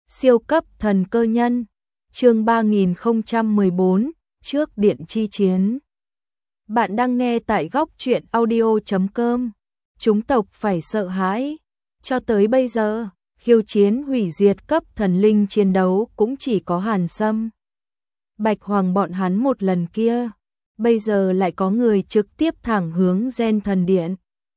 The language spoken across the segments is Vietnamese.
Siêu cấp thần cơ nhân, chương 3014, trước điện chi chiến. Bạn đang nghe tại góc truyện audio.com. Chúng tộc phải sợ hãi. Cho tới bây giờ, khiêu chiến hủy diệt cấp thần linh chiến đấu cũng chỉ có Hàn Sâm, Bạch Hoàng bọn hắn một lần kia. Bây giờ lại có người trực tiếp thẳng hướng Gen thần điện.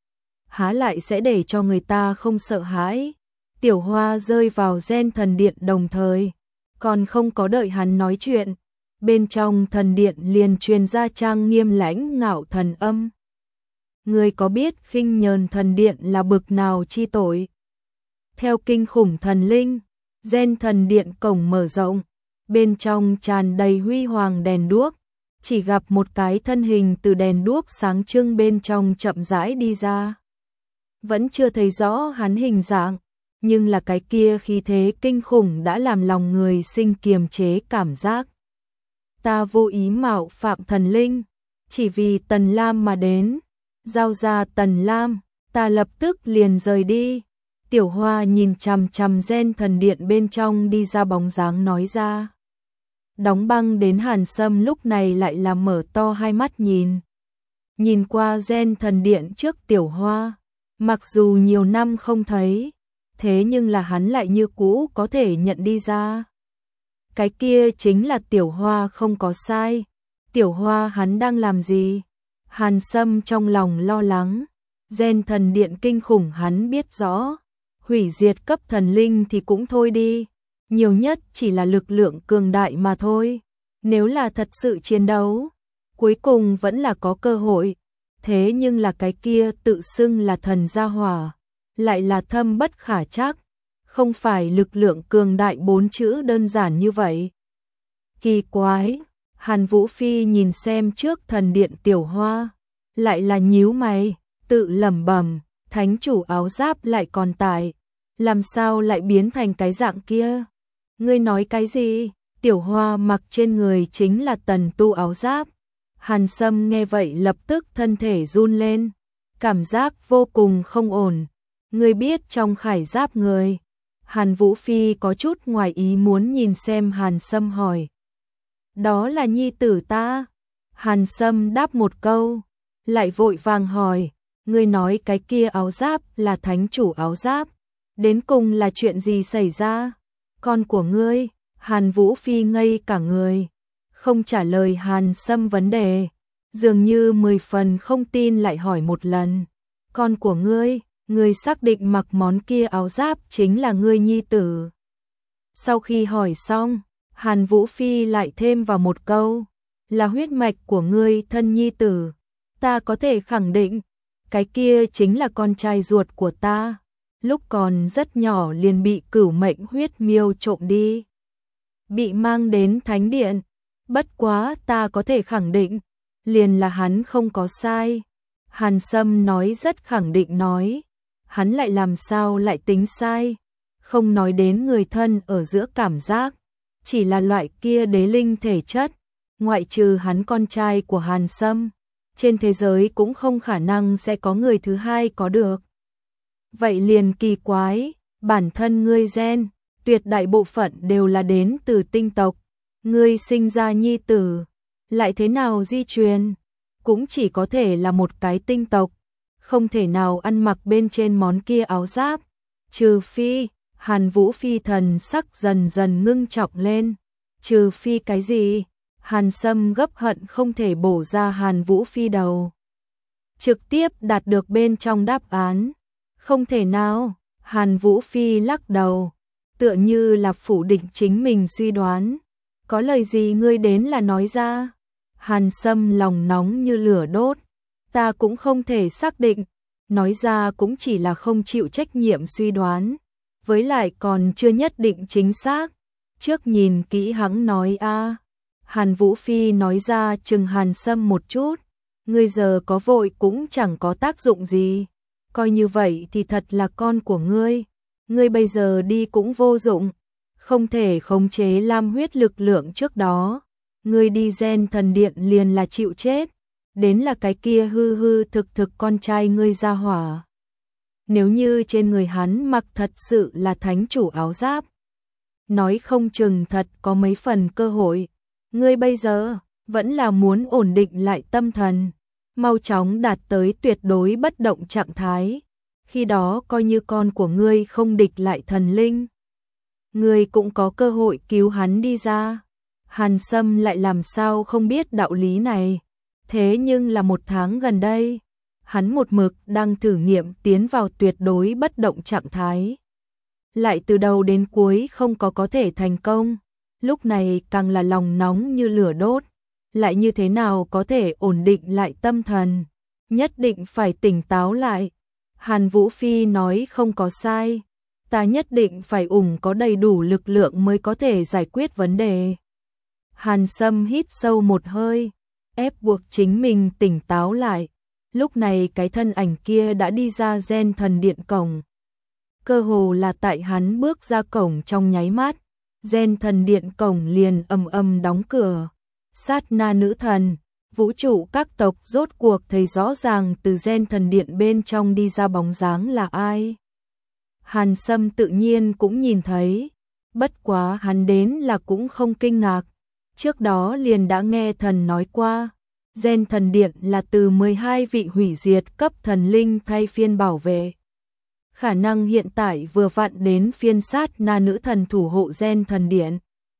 Há lại sẽ để cho người ta không sợ hãi. Tiểu Hoa rơi vào Gen thần điện đồng thời, còn không có đợi hắn nói chuyện, bên trong thần điện liền truyền ra trang nghiêm lãnh ngạo thần âm. Ngươi có biết khinh nhờn thần điện là bực nào chi tội? Theo kinh khủng thần linh, Gen thần điện cổng mở rộng, bên trong tràn đầy huy hoàng đèn đuốc, chỉ gặp một cái thân hình từ đèn đuốc sáng trưng bên trong chậm rãi đi ra. Vẫn chưa thấy rõ hắn hình dạng, nhưng là cái kia khí thế kinh khủng đã làm lòng người sinh kiềm chế cảm giác. Ta vô ý mạo phạm thần linh, chỉ vì Tần Lam mà đến, giao ra Tần Lam, ta lập tức liền rời đi. Tiểu Hoa nhìn chằm chằm Gen thần điện bên trong đi ra bóng dáng nói ra. Đóng băng đến Hàn Sâm lúc này lại là mở to hai mắt nhìn qua Gen thần điện trước Tiểu Hoa, mặc dù nhiều năm không thấy, thế nhưng là hắn lại như cũ có thể nhận đi ra. Cái kia chính là Tiểu Hoa không có sai. Tiểu Hoa hắn đang làm gì? Hàn Sâm trong lòng lo lắng. Gen thần điện kinh khủng hắn biết rõ. Hủy diệt cấp thần linh thì cũng thôi đi, nhiều nhất chỉ là lực lượng cường đại mà thôi. Nếu là thật sự chiến đấu, cuối cùng vẫn là có cơ hội. Thế nhưng là cái kia tự xưng là thần gia hỏa, lại là thâm bất khả trắc, không phải lực lượng cường đại 4 chữ đơn giản như vậy. Kỳ quái, Hàn Vũ Phi nhìn xem trước thần điện Tiểu Hoa, lại là nhíu mày, tự lẩm bẩm, thánh chủ áo giáp lại còn tại, làm sao lại biến thành cái dạng kia? Ngươi nói cái gì? Tiểu Hoa mặc trên người chính là tần tu áo giáp. Hàn Sâm nghe vậy lập tức thân thể run lên, cảm giác vô cùng không ổn. Ngươi biết trong khải giáp người? Hàn Vũ Phi có chút ngoài ý muốn nhìn xem Hàn Sâm hỏi. Đó là nhi tử ta. Hàn Sâm đáp một câu, lại vội vàng hỏi, ngươi nói cái kia áo giáp là thánh chủ áo giáp, đến cùng là chuyện gì xảy ra? Con của ngươi? Hàn Vũ Phi ngây cả người, không trả lời Hàn Sâm vấn đề, dường như 10 phần không tin lại hỏi một lần. Con của ngươi? Ngươi xác định mặc món kia áo giáp chính là ngươi nhi tử? Sau khi hỏi xong, Hàn Vũ Phi lại thêm vào một câu, là huyết mạch của ngươi thân nhi tử. Ta có thể khẳng định, cái kia chính là con trai ruột của ta. Lúc còn rất nhỏ liền bị cửu mệnh huyết miêu trộm đi, bị mang đến thánh điện. Bất quá ta có thể khẳng định, liền là hắn không có sai. Hàn Sâm nói rất khẳng định nói, hắn lại làm sao lại tính sai? Không nói đến người thân ở giữa cảm giác, chỉ là loại kia đế linh thể chất, ngoại trừ hắn con trai của Hàn Sâm, trên thế giới cũng không khả năng sẽ có người thứ hai có được. Vậy liền kỳ quái, bản thân ngươi gen, tuyệt đại bộ phận đều là đến từ tinh tộc. Ngươi sinh ra nhi tử, lại thế nào di truyền? Cũng chỉ có thể là một cái tinh tộc, không thể nào ăn mặc bên trên món kia áo giáp. Trừ phi, Hàn Vũ Phi thần sắc dần dần ngưng trọng lên. Trừ phi cái gì? Hàn Sâm gấp hận không thể bổ ra Hàn Vũ Phi đầu. Trực tiếp đạt được bên trong đáp án. Không thể nào, Hàn Vũ Phi lắc đầu, tựa như là phủ định chính mình suy đoán. Có lời gì ngươi đến là nói ra? Hàn Sâm lòng nóng như lửa đốt, ta cũng không thể xác định, nói ra cũng chỉ là không chịu trách nhiệm suy đoán, với lại còn chưa nhất định chính xác. Trước nhìn kỹ hắn nói a. Hàn Vũ Phi nói ra chừng Hàn Sâm một chút, ngươi giờ có vội cũng chẳng có tác dụng gì. Coi như vậy thì thật là con của ngươi, ngươi bây giờ đi cũng vô dụng, không thể khống chế lam huyết lực lượng trước đó. Ngươi đi Gen thần điện liền là chịu chết, đến là cái kia hư hư thực con trai ngươi ra hỏa. Nếu như trên người hắn mặc thật sự là thánh chủ áo giáp, nói không chừng thật có mấy phần cơ hội. Ngươi bây giờ vẫn là muốn ổn định lại tâm thần, mau chóng đạt tới tuyệt đối bất động trạng thái. Khi đó coi như con của ngươi không địch lại thần linh, ngươi cũng có cơ hội cứu hắn đi ra. Hàn Sâm lại làm sao không biết đạo lý này. Thế nhưng là 1 tháng gần đây, hắn một mực đang thử nghiệm tiến vào tuyệt đối bất động trạng thái. Lại từ đầu đến cuối không có thể thành công, lúc này càng là lòng nóng như lửa đốt. Lại như thế nào có thể ổn định lại tâm thần, nhất định phải tỉnh táo lại. Hàn Vũ Phi nói không có sai, ta nhất định phải có đầy đủ lực lượng mới có thể giải quyết vấn đề. Hàn Sâm hít sâu một hơi, ép buộc chính mình tỉnh táo lại. Lúc này cái thân ảnh kia đã đi ra Gen Thần Điện cổng. Cơ hồ là tại hắn bước ra cổng trong nháy mắt, Gen Thần Điện cổng liền ầm ầm đóng cửa. Sát na nữ thần, vũ trụ các tộc rốt cuộc thấy rõ ràng từ Gen Thần Điện bên trong đi ra bóng dáng là ai. Hàn Sâm tự nhiên cũng nhìn thấy, bất quá hắn đến là cũng không kinh ngạc. Trước đó liền đã nghe thần nói qua, Gen Thần Điện là từ 12 vị hủy diệt cấp thần linh thay phiên bảo vệ. Khả năng hiện tại vừa vặn đến phiên sát na nữ thần thủ hộ Gen Thần Điện.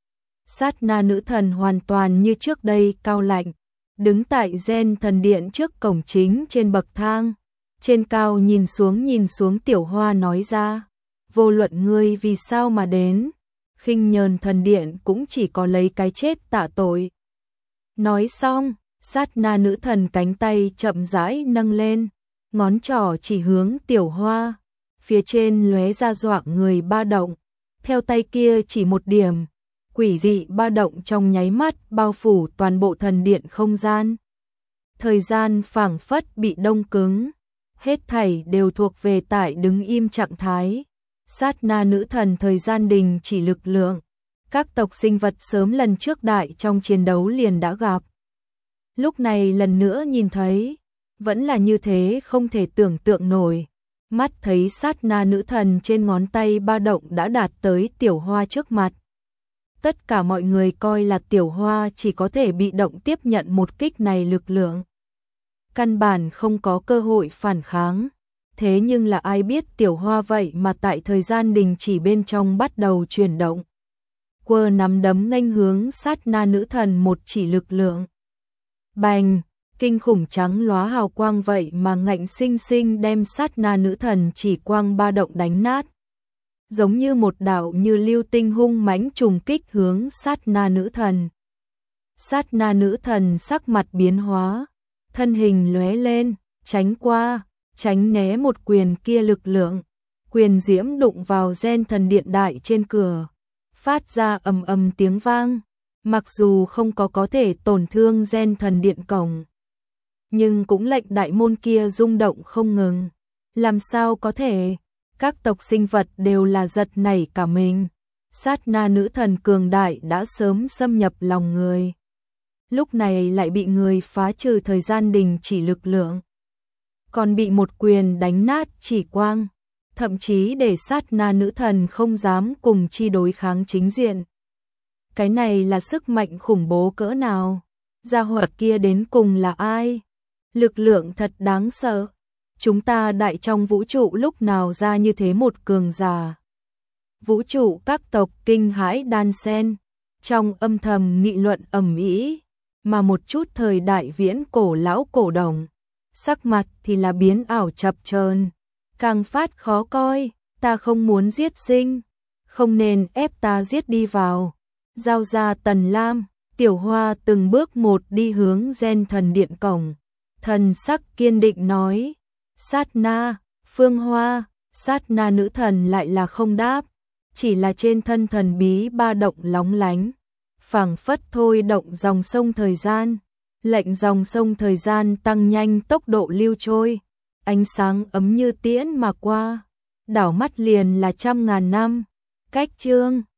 Sát na nữ thần hoàn toàn như trước đây cao lạnh, đứng tại Gen Thần Điện trước cổng chính trên bậc thang. Trên cao nhìn xuống Tiểu Hoa nói ra, vô luận ngươi vì sao mà đến, khinh nhờn thần điện cũng chỉ có lấy cái chết tạ tội. Nói xong, sát na nữ thần cánh tay chậm rãi nâng lên, ngón trỏ chỉ hướng Tiểu Hoa, phía trên lóe ra dọa người ba động, theo tay kia chỉ một điểm, quỷ dị ba động trong nháy mắt bao phủ toàn bộ thần điện không gian. Thời gian phảng phất bị đông cứng, hết thảy đều thuộc về tại đứng im trạng thái. Sát na nữ thần thời gian đình chỉ lực lượng, các tộc sinh vật sớm lần trước đại trong chiến đấu liền đã gặp. Lúc này lần nữa nhìn thấy, vẫn là như thế không thể tưởng tượng nổi. Mắt thấy sát na nữ thần trên ngón tay ba động đã đạt tới Tiểu Hoa trước mặt. Tất cả mọi người coi là Tiểu Hoa chỉ có thể bị động tiếp nhận một kích này lực lượng. Căn bản không có cơ hội phản kháng. Thế nhưng là ai biết Tiểu Hoa vậy mà tại thời gian đình chỉ bên trong bắt đầu chuyển động. Quơ nắm đấm nghênh hướng sát na nữ thần một chỉ lực lượng. Bành, kinh khủng trắng lóa hào quang vậy mà ngạnh sinh sinh đem sát na nữ thần chỉ quang ba động đánh nát. Giống như một đạo như lưu tinh hung mãnh trùng kích hướng sát na nữ thần. Sát na nữ thần sắc mặt biến hóa, thân hình lóe lên, tránh qua, tránh né một quyền kia lực lượng. Quyền diễm đụng vào Gen Thần Điện đại trên cửa, phát ra ầm ầm tiếng vang. Mặc dù không có thể tổn thương Gen Thần Điện cổng, nhưng cũng lệnh đại môn kia rung động không ngừng. Làm sao có thể? Các tộc sinh vật đều là giật nảy cả mình. Sát na nữ thần cường đại đã sớm xâm nhập lòng người. Lúc này lại bị người phá trừ thời gian đình chỉ lực lượng. Còn bị một quyền đánh nát chỉ quang. Thậm chí để sát na nữ thần không dám cùng chi đối kháng chính diện. Cái này là sức mạnh khủng bố cỡ nào? Gia hỏa kia đến cùng là ai? Lực lượng thật đáng sợ. Chúng ta đại trong vũ trụ lúc nào ra như thế một cường giả? Vũ trụ các tộc kinh hãi đan sen, trong âm thầm nghị luận ầm ĩ, mà một chút thời đại viễn cổ lão cổ đồng, sắc mặt thì là biến ảo chập chờn, càng phát khó coi. Ta không muốn giết sinh, không nên ép ta giết đi vào. Giao ra Tần Lam, Tiểu Hoa từng bước một đi hướng Gen Thần Điện cổng, thần sắc kiên định nói. Sát na, Phương Hoa, sát na nữ thần lại là không đáp, chỉ là trên thân thần bí ba động lóng lánh, phảng phất thôi động dòng sông thời gian, lệnh dòng sông thời gian tăng nhanh tốc độ lưu trôi, ánh sáng ấm như tiễn mà qua, đảo mắt liền là trăm ngàn năm. Cách chương